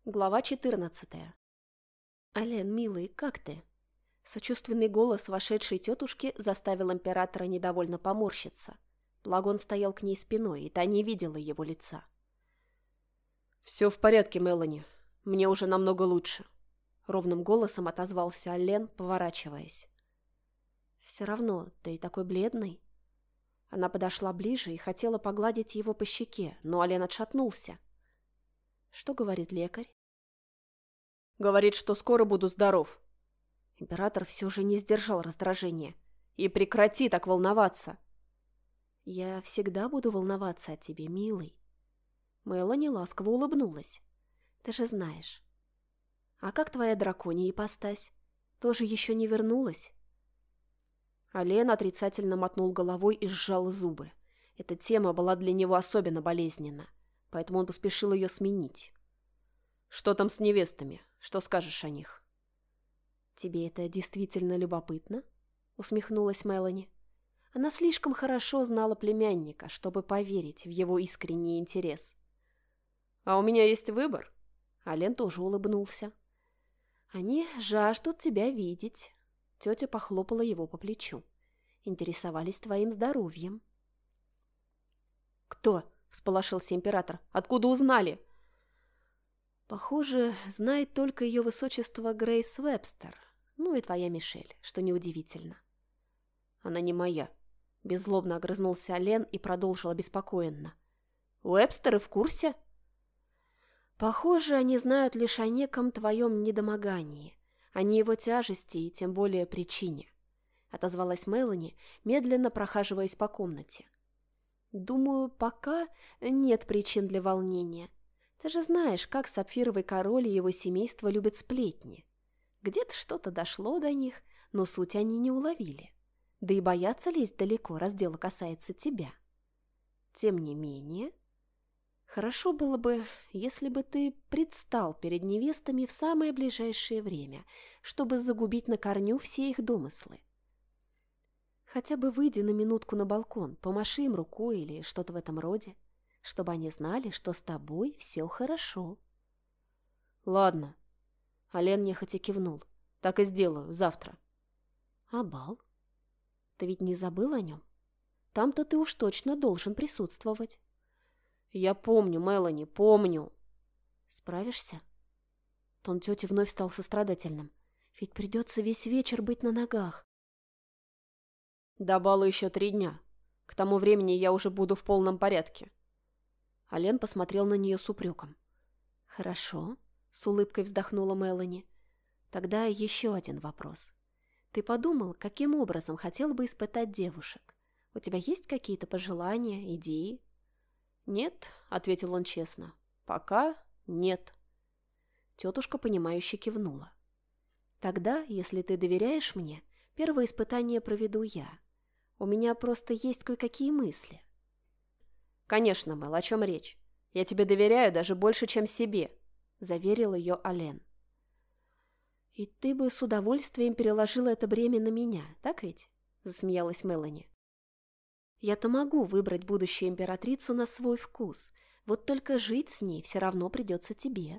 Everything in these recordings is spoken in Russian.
Глава 14. «Ален, милый, как ты?» Сочувственный голос вошедшей тетушки заставил императора недовольно поморщиться. Благо он стоял к ней спиной, и та не видела его лица. «Все в порядке, Мелани. Мне уже намного лучше», — ровным голосом отозвался Ален, поворачиваясь. «Все равно, ты такой бледный». Она подошла ближе и хотела погладить его по щеке, но Ален отшатнулся. «Что говорит лекарь?» «Говорит, что скоро буду здоров». Император все же не сдержал раздражения. «И прекрати так волноваться!» «Я всегда буду волноваться о тебе, милый». Мелани ласково улыбнулась. «Ты же знаешь». «А как твоя драконья ипостась? Тоже еще не вернулась?» Ален отрицательно мотнул головой и сжал зубы. Эта тема была для него особенно болезненна, поэтому он поспешил ее сменить. «Что там с невестами? Что скажешь о них?» «Тебе это действительно любопытно?» — усмехнулась Мелани. Она слишком хорошо знала племянника, чтобы поверить в его искренний интерес. «А у меня есть выбор?» Ален тоже улыбнулся. «Они жаждут тебя видеть». Тетя похлопала его по плечу. «Интересовались твоим здоровьем». «Кто?» — всполошился император. «Откуда узнали?» «Похоже, знает только ее высочество Грейс Вебстер. Ну и твоя Мишель, что неудивительно». «Она не моя», — беззлобно огрызнулся Ален и продолжил обеспокоенно. «Уэбстеры в курсе?» «Похоже, они знают лишь о неком твоем недомогании, а не его тяжести и тем более причине», — отозвалась Мелани, медленно прохаживаясь по комнате. «Думаю, пока нет причин для волнения. Ты же знаешь, как Сапфировый король и его семейство любят сплетни. Где-то что-то дошло до них, но суть они не уловили. Да и боятся лезть далеко, раз дело касается тебя. Тем не менее, хорошо было бы, если бы ты предстал перед невестами в самое ближайшее время, чтобы загубить на корню все их домыслы. Хотя бы выйди на минутку на балкон, помаши им рукой или что-то в этом роде, чтобы они знали, что с тобой все хорошо». «Ладно». Ален нехотя кивнул. «Так и сделаю, завтра». «А бал? Ты ведь не забыл о нем? Там-то ты уж точно должен присутствовать». «Я помню, Мелани, помню». «Справишься?» Тон тети вновь стал сострадательным. «Ведь придется весь вечер быть на ногах». «До бала еще 3 дня. К тому времени я уже буду в полном порядке». Ален посмотрел на нее с упреком. «Хорошо», — с улыбкой вздохнула Мелани. «Тогда еще один вопрос. Ты подумал, каким образом хотел бы испытать девушек? У тебя есть какие-то пожелания, идеи?» «Нет», — ответил он честно. «Пока нет». Тетушка, понимающе кивнула. «Тогда, если ты доверяешь мне, первое испытание проведу я. У меня просто есть кое-какие мысли». «Конечно, Мэл, о чем речь? Я тебе доверяю даже больше, чем себе», — заверил ее Ален. «И ты бы с удовольствием переложила это бремя на меня, так ведь?» — засмеялась Мелани. «Я-то могу выбрать будущую императрицу на свой вкус, вот только жить с ней все равно придется тебе».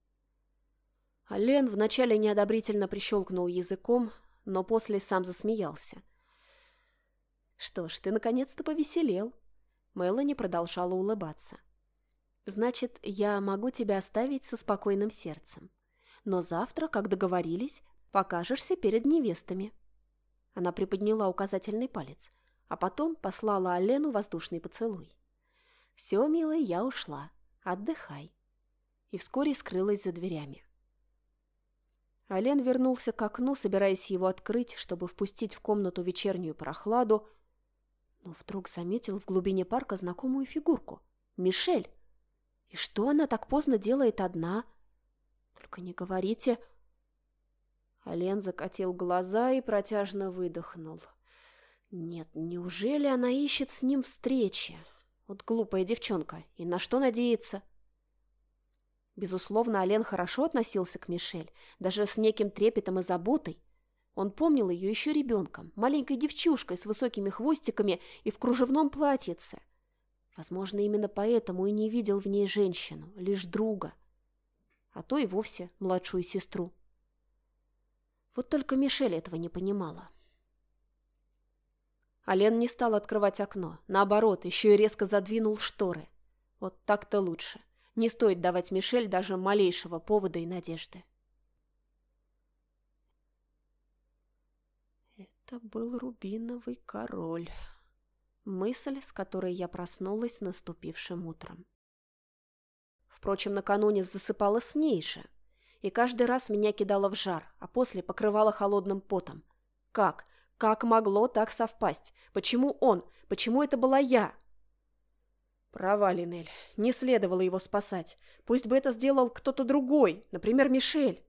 Ален вначале неодобрительно прищелкнул языком, но после сам засмеялся. «Что ж, ты наконец-то повеселел». Мелани продолжала улыбаться. «Значит, я могу тебя оставить со спокойным сердцем. Но завтра, как договорились, покажешься перед невестами». Она приподняла указательный палец, а потом послала Алену воздушный поцелуй. «Все, милый, я ушла. Отдыхай». И вскоре скрылась за дверями. Ален вернулся к окну, собираясь его открыть, чтобы впустить в комнату вечернюю прохладу, но вдруг заметил в глубине парка знакомую фигурку — Мишель. И что она так поздно делает одна? Только не говорите... Ален закатил глаза и протяжно выдохнул. Нет, неужели она ищет с ним встречи? Вот глупая девчонка, и на что надеется? Безусловно, Ален хорошо относился к Мишель, даже с неким трепетом и заботой. Он помнил ее еще ребенком, маленькой девчушкой с высокими хвостиками и в кружевном платьице. Возможно, именно поэтому и не видел в ней женщину, лишь друга. а то и вовсе младшую сестру. Вот только Мишель этого не понимала. Ален не стал открывать окно, наоборот, еще и резко задвинул шторы. Вот так-то лучше. Не стоит давать Мишель даже малейшего повода и надежды. Это был рубиновый король. Мысль, с которой я проснулась наступившим утром. Впрочем, накануне засыпала с ней же. И каждый раз меня кидало в жар, а после покрывало холодным потом. Как? Как могло так совпасть? Почему он? Почему это была я? Права, Линель. Не следовало его спасать. Пусть бы это сделал кто-то другой, например, Мишель.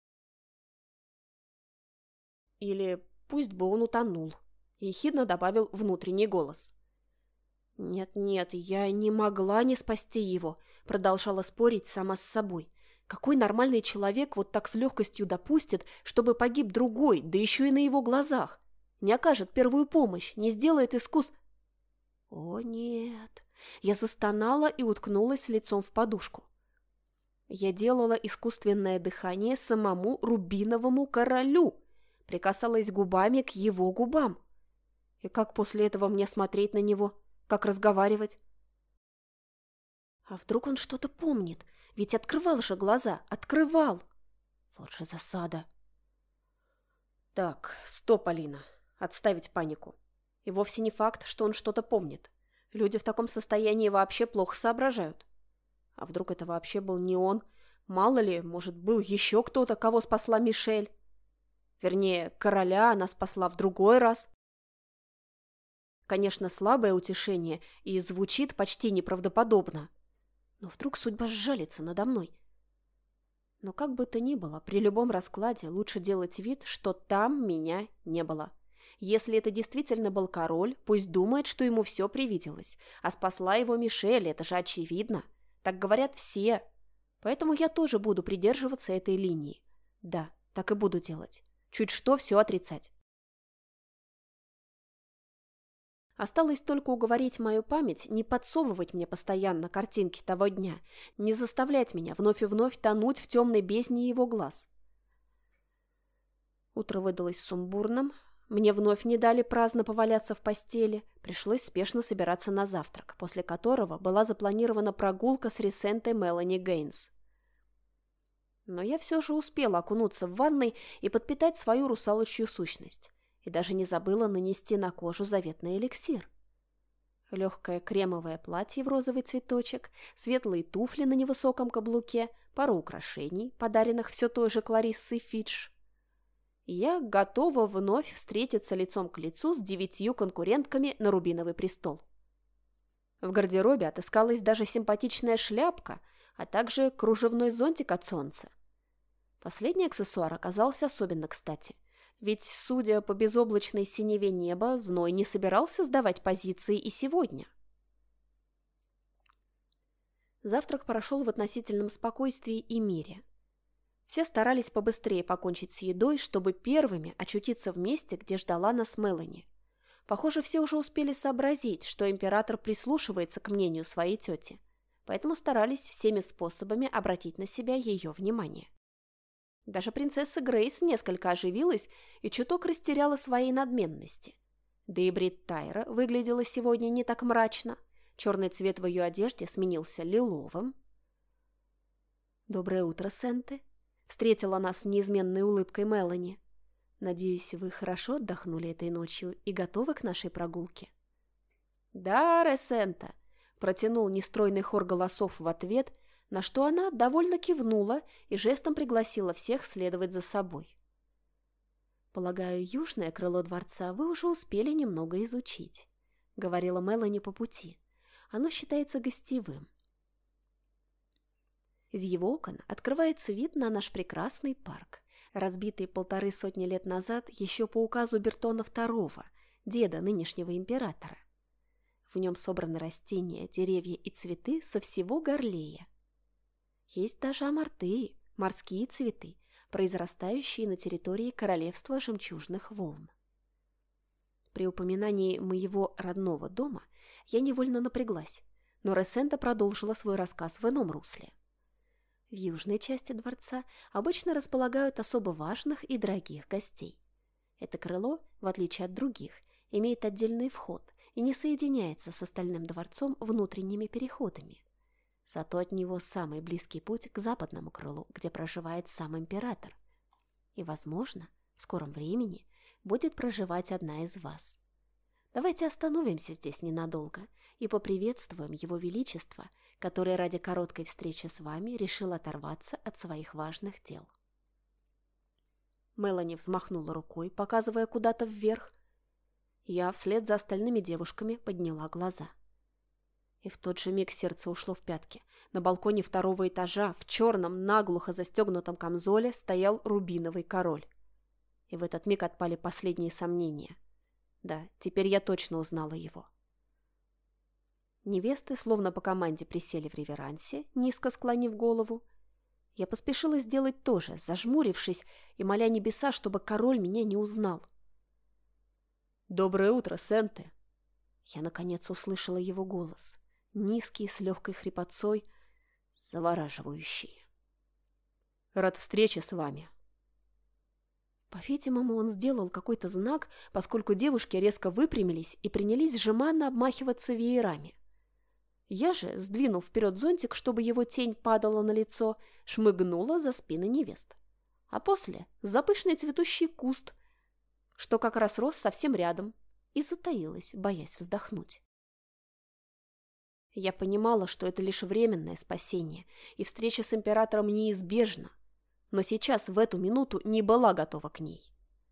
Или пусть бы он утонул. Ехидно добавил внутренний голос. «Нет-нет, я не могла не спасти его», продолжала спорить сама с собой. Какой нормальный человек вот так с легкостью допустит, чтобы погиб другой, да еще и на его глазах? Не окажет первую помощь, не сделает О, нет. Я застонала и уткнулась лицом в подушку. Я делала искусственное дыхание самому рубиновому королю, прикасалась губами к его губам. И как после этого мне смотреть на него? Как разговаривать? А вдруг он что-то помнит? Ведь открывал же глаза, открывал. Вот же засада. Так, стоп, Алина. Отставить панику. И вовсе не факт, что он что-то помнит. Люди в таком состоянии вообще плохо соображают. А вдруг это вообще был не он? Мало ли, может, был еще кто-то, кого спасла Мишель? Вернее, короля она спасла в другой раз. Конечно, слабое утешение и звучит почти неправдоподобно. Но вдруг судьба сжалится надо мной. Но как бы то ни было, при любом раскладе лучше делать вид, что там меня не было. Если это действительно был король, пусть думает, что ему все привиделось. А спасла его Мишель, это же очевидно. Так говорят все. Поэтому я тоже буду придерживаться этой линии. Да, так и буду делать. Чуть что все отрицать. Осталось только уговорить мою память не подсовывать мне постоянно картинки того дня, не заставлять меня вновь и вновь тонуть в темной бездне его глаз. Утро выдалось сумбурным. Мне вновь не дали праздно поваляться в постели. Пришлось спешно собираться на завтрак, после которого была запланирована прогулка с Ресентой Мелани Гейнс. Но я все же успела окунуться в ванной и подпитать свою русалочью сущность. И даже не забыла нанести на кожу заветный эликсир. Легкое кремовое платье в розовый цветочек, светлые туфли на невысоком каблуке, пару украшений, подаренных все той же Клариссой Фидж. Я готова вновь встретиться лицом к лицу с 9 конкурентками на Рубиновый престол. В гардеробе отыскалась даже симпатичная шляпка, а также кружевной зонтик от солнца. Последний аксессуар оказался особенно кстати, ведь, судя по безоблачной синеве неба, зной не собирался сдавать позиции и сегодня. Завтрак прошел в относительном спокойствии и мире. Все старались побыстрее покончить с едой, чтобы первыми очутиться в месте, где ждала нас Мелани. Похоже, все уже успели сообразить, что император прислушивается к мнению своей тети, поэтому старались всеми способами обратить на себя ее внимание. Даже принцесса Грейс несколько оживилась и чуток растеряла своей надменности. Да и Брит Тайра выглядела сегодня не так мрачно. Черный цвет в ее одежде сменился лиловым. «Доброе утро, Сенте!» Встретила нас неизменной улыбкой Мелани. «Надеюсь, вы хорошо отдохнули этой ночью и готовы к нашей прогулке?» «Да, Ресента!» – протянул нестройный хор голосов в ответ, на что она довольно кивнула и жестом пригласила всех следовать за собой. «Полагаю, южное крыло дворца вы уже успели немного изучить», — говорила Мелани по пути. «Оно считается гостевым. Из его окон открывается вид на наш прекрасный парк, разбитый 150 лет назад еще по указу Бертона II, деда нынешнего императора. В нем собраны растения, деревья и цветы со всего Горлея. Есть даже амарты, морские цветы, произрастающие на территории королевства жемчужных волн. При упоминании моего родного дома я невольно напряглась, но Ресента продолжила свой рассказ в ином русле. В южной части дворца обычно располагают особо важных и дорогих гостей. Это крыло, в отличие от других, имеет отдельный вход и не соединяется с остальным дворцом внутренними переходами. Зато от него самый близкий путь к западному крылу, где проживает сам император. И, возможно, в скором времени будет проживать одна из вас. Давайте остановимся здесь ненадолго и поприветствуем Его Величество, который ради короткой встречи с вами решил оторваться от своих важных дел. Мелани взмахнула рукой, показывая куда-то вверх. Я вслед за остальными девушками подняла глаза. И в тот же миг сердце ушло в пятки. На балконе второго этажа в черном, наглухо застегнутом камзоле стоял рубиновый король. И в этот миг отпали последние сомнения. Да, теперь я точно узнала его. Невесты словно по команде присели в реверансе, низко склонив голову. Я поспешила сделать то же, зажмурившись и моля небеса, чтобы король меня не узнал. «Доброе утро, Сенте!» Я, наконец, услышала его голос, низкий, с легкой хрипотцой, завораживающий. «Рад встрече с вами!» По-видимому, он сделал какой-то знак, поскольку девушки резко выпрямились и принялись жеманно обмахиваться веерами. Я же, сдвинув вперед зонтик, чтобы его тень падала на лицо, шмыгнула за спины невест. А после за пышный цветущий куст, что как раз рос совсем рядом, и затаилась, боясь вздохнуть. Я понимала, что это лишь временное спасение, и встреча с императором неизбежна, но сейчас, в эту минуту, не была готова к ней.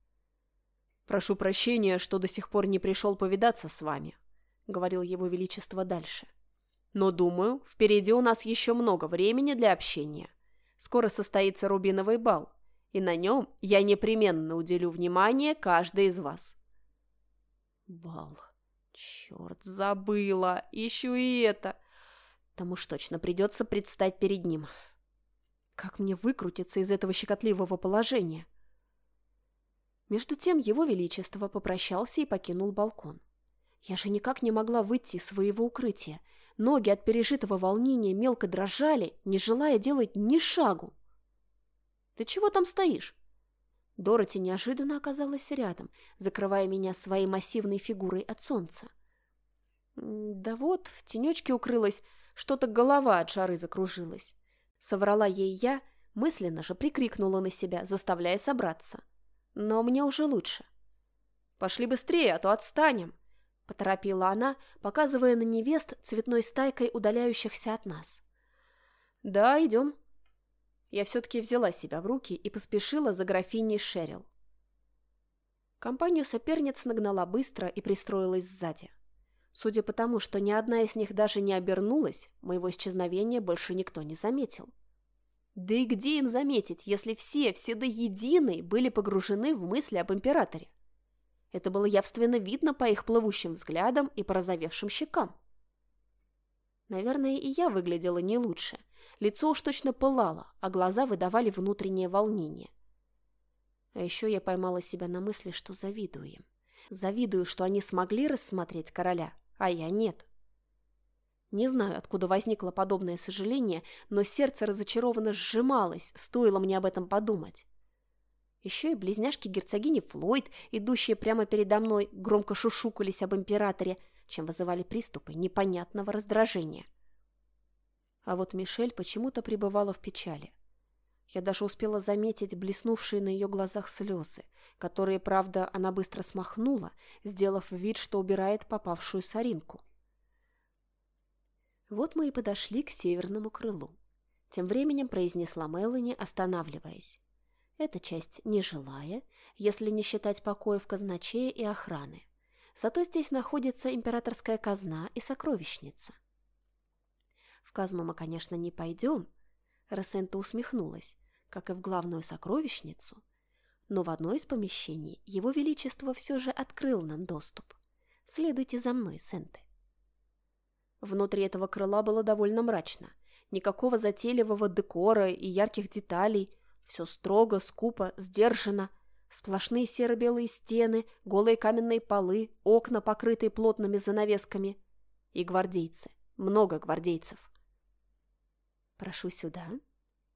«Прошу прощения, что до сих пор не пришел повидаться с вами», — говорил его величество дальше. «Но, думаю, впереди у нас еще много времени для общения. Скоро состоится рубиновый бал, и на нем я непременно уделю внимание каждой из вас». Бал. Черт, забыла. Еще и это. Там уж точно придется предстать перед ним. Как мне выкрутиться из этого щекотливого положения? Между тем его величество попрощался и покинул балкон. Я же никак не могла выйти из своего укрытия. Ноги от пережитого волнения мелко дрожали, не желая делать ни шагу. «Ты чего там стоишь?» Дороти неожиданно оказалась рядом, закрывая меня своей массивной фигурой от солнца. «Да вот, в тенечке укрылась, что-то голова от жары закружилась». Соврала ей я, мысленно же прикрикнула на себя, заставляя собраться. Но мне уже лучше. «Пошли быстрее, а то отстанем», — поторопила она, показывая на невест цветной стайкой удаляющихся от нас. «Да, идем». Я все-таки взяла себя в руки и поспешила за графиней Шерил. Компанию соперниц нагнала быстро и пристроилась сзади. Судя по тому, что ни одна из них даже не обернулась, моего исчезновения больше никто не заметил. Да и где им заметить, если все до единой были погружены в мысли об императоре? Это было явственно видно по их плывущим взглядам и порозовевшим щекам. Наверное, и я выглядела не лучше. Лицо уж точно пылало, а глаза выдавали внутреннее волнение. А еще я поймала себя на мысли, что завидую им. Завидую, что они смогли рассмотреть короля, а я нет. Не знаю, откуда возникло подобное сожаление, но сердце разочарованно сжималось, стоило мне об этом подумать. Еще и близняшки герцогини Флойд, идущие прямо передо мной, громко шушукались об императоре, чем вызывали приступы непонятного раздражения. А вот Мишель почему-то пребывала в печали. Я даже успела заметить блеснувшие на ее глазах слезы, которые, правда, она быстро смахнула, сделав вид, что убирает попавшую соринку. Вот мы и подошли к северному крылу. Тем временем произнесла Мелани, останавливаясь. Эта часть нежилая, если не считать покоев казначея и охраны. Зато здесь находится императорская казна и сокровищница. В казну мы, конечно, не пойдем, Рассента усмехнулась, как и в главную сокровищницу, но в одно из помещений его величество все же открыл нам доступ. Следуйте за мной, Сенте. Внутри этого крыла было довольно мрачно. Никакого затейливого декора и ярких деталей. Все строго, скупо, сдержанно. Сплошные серо-белые стены, голые каменные полы, окна, покрытые плотными занавесками. И гвардейцы. Много гвардейцев. «Прошу сюда».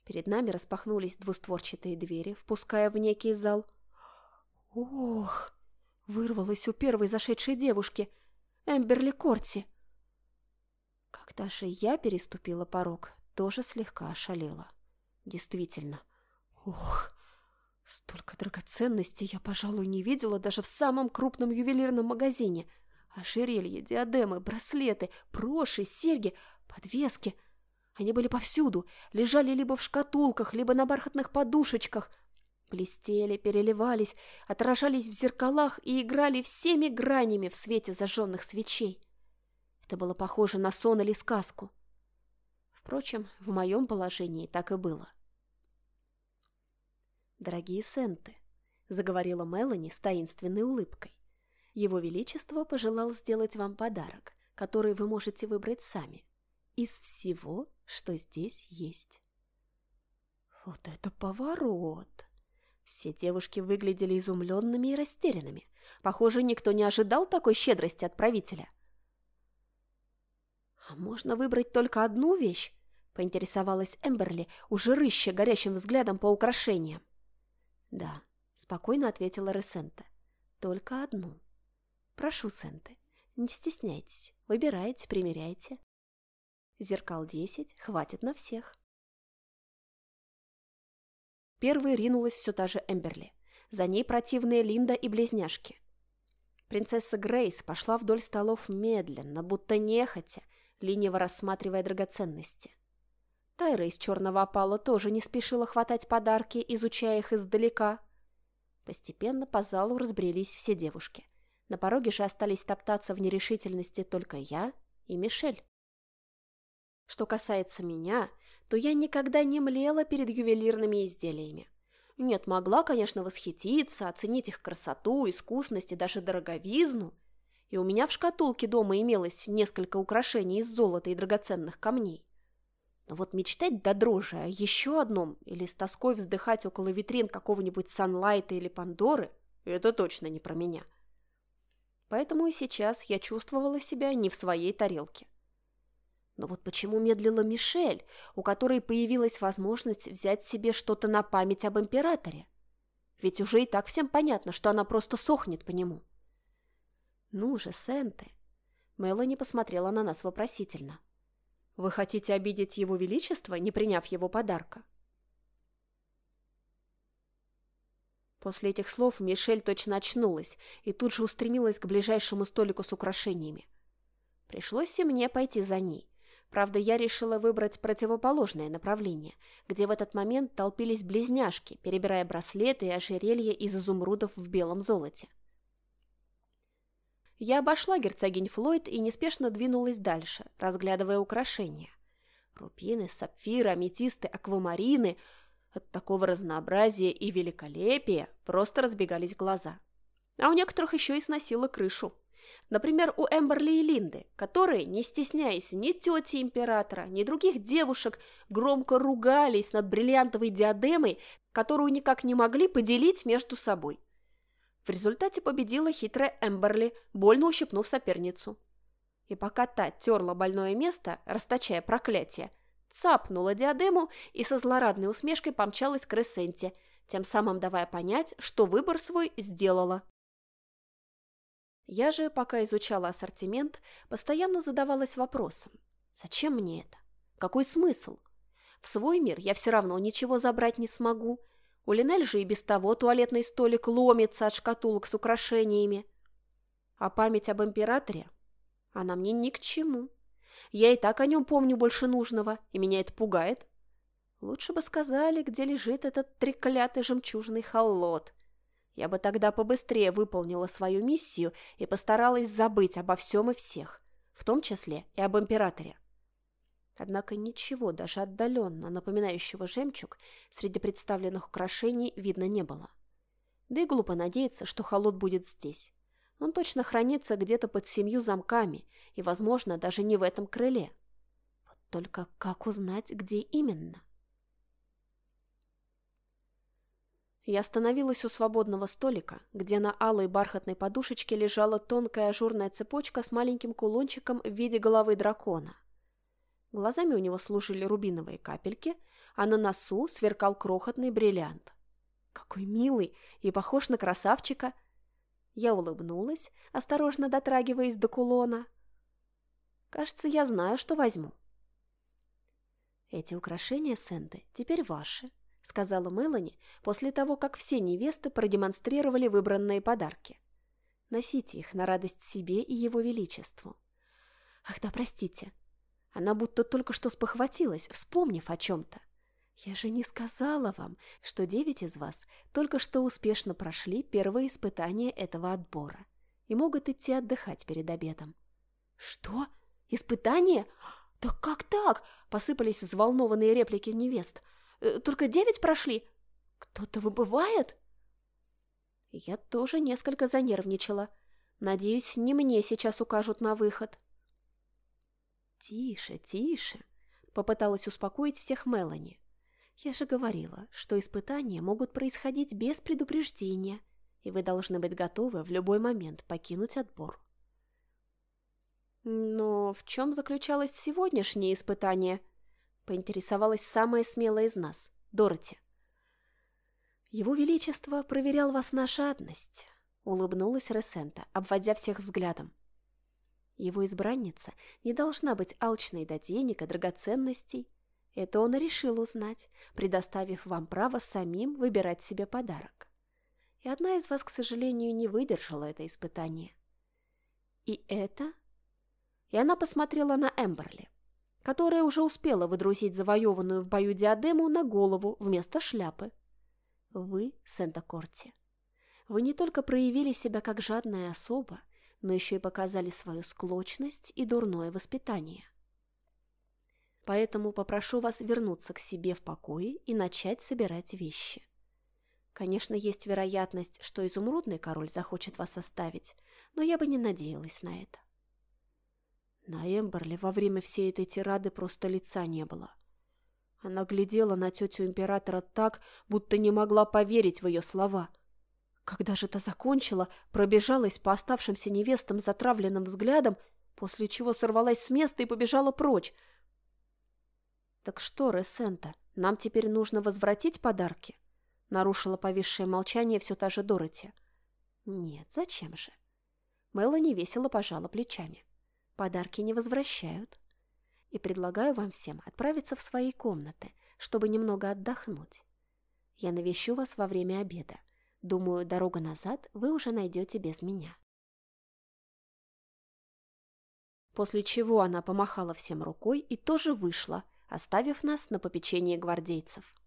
Перед нами распахнулись двустворчатые двери, впуская в некий зал. «Ох!» — вырвалось у первой зашедшей девушки, Эмберли Корти. Когда же я переступила порог, тоже слегка ошалела. Действительно. Ох! Столько драгоценностей я, пожалуй, не видела даже в самом крупном ювелирном магазине. Ожерелья, диадемы, браслеты, броши, серьги, подвески. Они были повсюду, лежали либо в шкатулках, либо на бархатных подушечках. Блестели, переливались, отражались в зеркалах и играли всеми гранями в свете зажженных свечей. Это было похоже на сон или сказку. Впрочем, в моем положении так и было. «Дорогие Сенты», — заговорила Мелани с таинственной улыбкой, «Его Величество пожелал сделать вам подарок, который вы можете выбрать сами, из всего, что здесь есть». Вот это поворот! Все девушки выглядели изумленными и растерянными. Похоже, никто не ожидал такой щедрости от правителя. «А можно выбрать только одну вещь?» — поинтересовалась Эмберли, уже рыща горящим взглядом по украшениям. «Да», — спокойно ответила Ресента, — «только одну. Прошу, Сенты, не стесняйтесь, выбирайте, примеряйте. Зеркал 10, хватит на всех». Первой ринулась все та же Эмберли. За ней противные Линда и близняшки. Принцесса Грейс пошла вдоль столов медленно, будто нехотя, лениво рассматривая драгоценности. Тайра из черного опала тоже не спешила хватать подарки, изучая их издалека. Постепенно по залу разбрелись все девушки. На пороге же остались топтаться в нерешительности только я и Мишель. Что касается меня, то я никогда не млела перед ювелирными изделиями. Нет, могла, конечно, восхититься, оценить их красоту, искусность и даже дороговизну. И у меня в шкатулке дома имелось несколько украшений из золота и драгоценных камней. Но вот мечтать до дрожи о еще одном или с тоской вздыхать около витрин какого-нибудь Санлайта или Пандоры – это точно не про меня. Поэтому и сейчас я чувствовала себя не в своей тарелке. Но вот почему медлила Мишель, у которой появилась возможность взять себе что-то на память об императоре? Ведь уже и так всем понятно, что она просто сохнет по нему. «Ну же, Сенты!» Мелани посмотрела на нас вопросительно. «Вы хотите обидеть его величество, не приняв его подарка?» После этих слов Мишель точно очнулась и тут же устремилась к ближайшему столику с украшениями. Пришлось и мне пойти за ней. Правда, я решила выбрать противоположное направление, где в этот момент толпились близняшки, перебирая браслеты и ожерелья из изумрудов в белом золоте. Я обошла герцогинь Флойд и неспешно двинулась дальше, разглядывая украшения. Рубины, сапфиры, аметисты, аквамарины. От такого разнообразия и великолепия просто разбегались глаза. А у некоторых еще и сносило крышу. Например, у Эмберли и Линды, которые, не стесняясь ни тети императора, ни других девушек, громко ругались над бриллиантовой диадемой, которую никак не могли поделить между собой. В результате победила хитрая Эмберли, больно ущипнув соперницу. И пока та терла больное место, расточая проклятие, цапнула диадему и со злорадной усмешкой помчалась к Ресенте, тем самым давая понять, что выбор свой сделала. Я же, пока изучала ассортимент, постоянно задавалась вопросом: зачем мне это? Какой смысл? В свой мир я все равно ничего забрать не смогу. У Линель же и без того туалетный столик ломится от шкатулок с украшениями. А память об императоре? Она мне ни к чему. Я и так о нем помню больше нужного, и меня это пугает. Лучше бы сказали, где лежит этот треклятый жемчужный холод. Я бы тогда побыстрее выполнила свою миссию и постаралась забыть обо всем и всех, в том числе и об императоре. Однако ничего, даже отдаленно напоминающего жемчуг, среди представленных украшений видно не было. Да и глупо надеяться, что холод будет здесь. Он точно хранится где-то под 7 замками и, возможно, даже не в этом крыле. Вот только как узнать, где именно? Я остановилась у свободного столика, где на алой бархатной подушечке лежала тонкая ажурная цепочка с маленьким кулончиком в виде головы дракона. Глазами у него служили рубиновые капельки, а на носу сверкал крохотный бриллиант. Какой милый и похож на красавчика. Я улыбнулась, осторожно дотрагиваясь до кулона. Кажется, я знаю, что возьму. «Эти украшения, Сэнды, теперь ваши», — сказала Мелани после того, как все невесты продемонстрировали выбранные подарки. «Носите их на радость себе и его величеству». «Ах да, простите». Она будто только что спохватилась, вспомнив о чем-то. «Я же не сказала вам, что 9 из вас только что успешно прошли первые испытания этого отбора и могут идти отдыхать перед обедом». «Что? Испытания? Да как так?» — посыпались взволнованные реплики невест. «Только 9 прошли? Кто-то выбывает?» Я тоже несколько занервничала. Надеюсь, не мне сейчас укажут на выход. «Тише, тише», — попыталась успокоить всех Мелани. «Я же говорила, что испытания могут происходить без предупреждения, и вы должны быть готовы в любой момент покинуть отбор». «Но в чем заключалось сегодняшнее испытание?» — поинтересовалась самая смелая из нас, Дороти. «Его Величество проверял вас на жадность», — улыбнулась Ресента, обводя всех взглядом. «Его избранница не должна быть алчной до денег и драгоценностей. Это он и решил узнать, предоставив вам право самим выбирать себе подарок. И одна из вас, к сожалению, не выдержала это испытание. И это...» И она посмотрела на Эмберли, которая уже успела выдрузить завоеванную в бою диадему на голову вместо шляпы. «Вы, Сента-Корти, вы не только проявили себя как жадная особа, но еще и показали свою склочность и дурное воспитание. Поэтому попрошу вас вернуться к себе в покое и начать собирать вещи. Конечно, есть вероятность, что изумрудный король захочет вас оставить, но я бы не надеялась на это». На Эмберли во время всей этой тирады просто лица не было. Она глядела на тетю императора так, будто не могла поверить в ее слова. Когда же та закончила, пробежалась по оставшимся невестам затравленным взглядом, после чего сорвалась с места и побежала прочь. «Так что, Ресента, нам теперь нужно возвратить подарки?» — нарушила повисшее молчание все та же Дороти. «Нет, зачем же?» Мелани весело пожала плечами. «Подарки не возвращают. И предлагаю вам всем отправиться в свои комнаты, чтобы немного отдохнуть. Я навещу вас во время обеда. Думаю, дорогу назад вы уже найдете без меня». После чего она помахала всем рукой и тоже вышла, оставив нас на попечении гвардейцев.